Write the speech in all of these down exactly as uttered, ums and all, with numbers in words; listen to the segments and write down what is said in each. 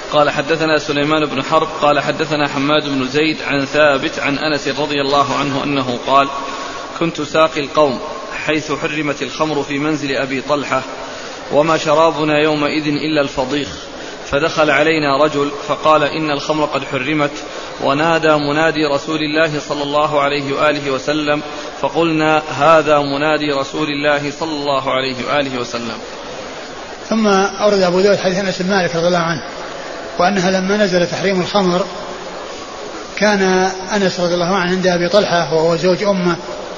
قال حدثنا سليمان بن حرب قال حدثنا حماد بن زيد عن ثابت عن أنس رضي الله عنه أنه قال كنت ساقي القوم حيث حرمت الخمر في منزل أبي طلحة وما شرابنا يومئذ إلا الفضيخ، فدخل علينا رجل فقال إن الخمر قد حرمت، ونادى منادي رسول الله صلى الله عليه وآله وسلم، فقلنا هذا منادي رسول الله صلى الله عليه وآله وسلم. ثم أورد أبو داود حديث أنس بن مالك رضي الله عنه وأنها لما نزل تحريم الخمر كان أنس رضي الله عنه عند أبي طلحة وهو زوج أمه،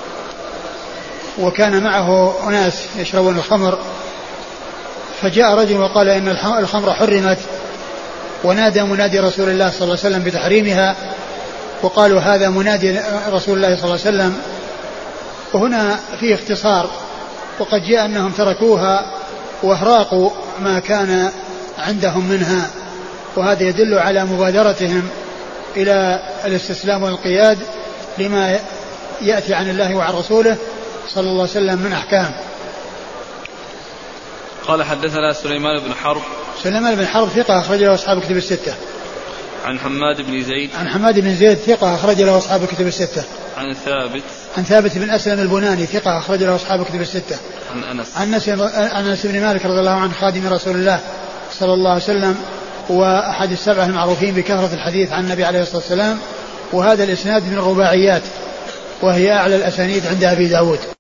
وكان معه أناس يشربون الخمر، فجاء رجل وقال إن الخمر حرمت، ونادى منادي رسول الله صلى الله عليه وسلم بتحريمها، وقالوا هذا منادي رسول الله صلى الله عليه وسلم. وهنا فيه اختصار، وقد جاء أنهم تركوها واهراقوا ما كان عندهم منها، وهذا يدل على مبادرتهم إلى الاستسلام والانقياد لما يأتي عن الله وعن رسوله صلى الله عليه وسلم من أحكام. قال حدثنا سليمان بن حرب سليمان بن حرب ثقة أخرج له أصحاب الكتب الستة. عن حماد بن زيد عن حماد بن زيد ثقة أخرج له أصحاب الكتب الستة. عن ثابت عن ثابت بن أسلم البناني ثقة أخرج له أصحاب الكتب الستة. عن أنس عن أنس بن مالك رضي الله عنه خادم رسول الله صلى الله عليه وسلم وأحد السبعة المعروفين بكثرة الحديث عن النبي عليه الصلاة والسلام، وهذا الإسناد من الرباعيات وهي أعلى الأسانيد عند أبي داود.